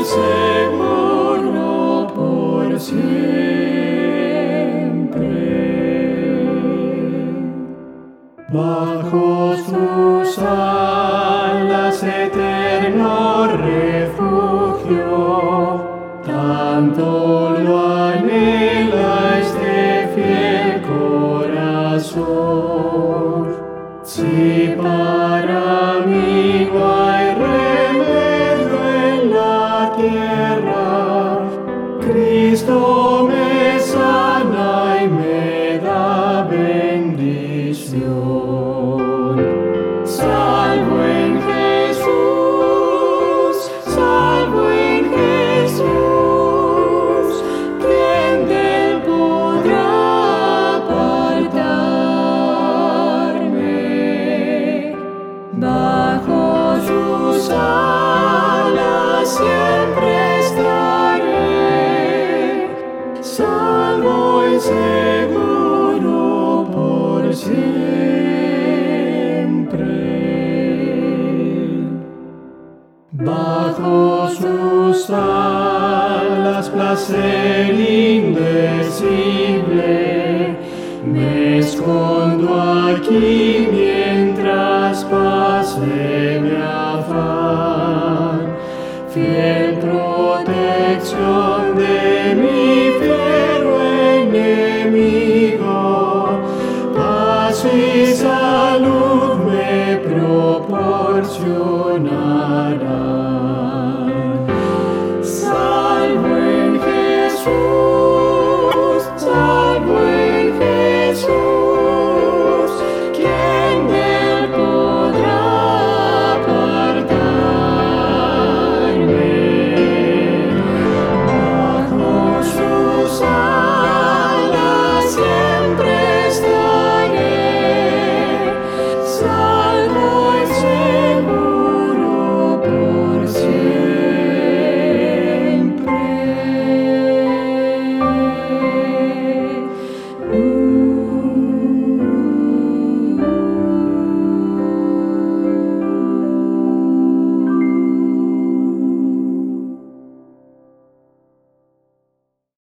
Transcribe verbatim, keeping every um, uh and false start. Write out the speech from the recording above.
seguro por siempre. Bajo sus alas eterno refugio, tanto lo anhela este fiel corazón. Si para mí no hay remedio en la tierra, Cristo me sana y me da bendición. Salvo en Jesús, salvo en Jesús, ¿quién de él podrá apartarme? Bajo sus alas siempre estaré, salvo y seguro por siempre. Bajo sus alas placer indecible, me escondo aquí mientras pase mi afán. Fiel protección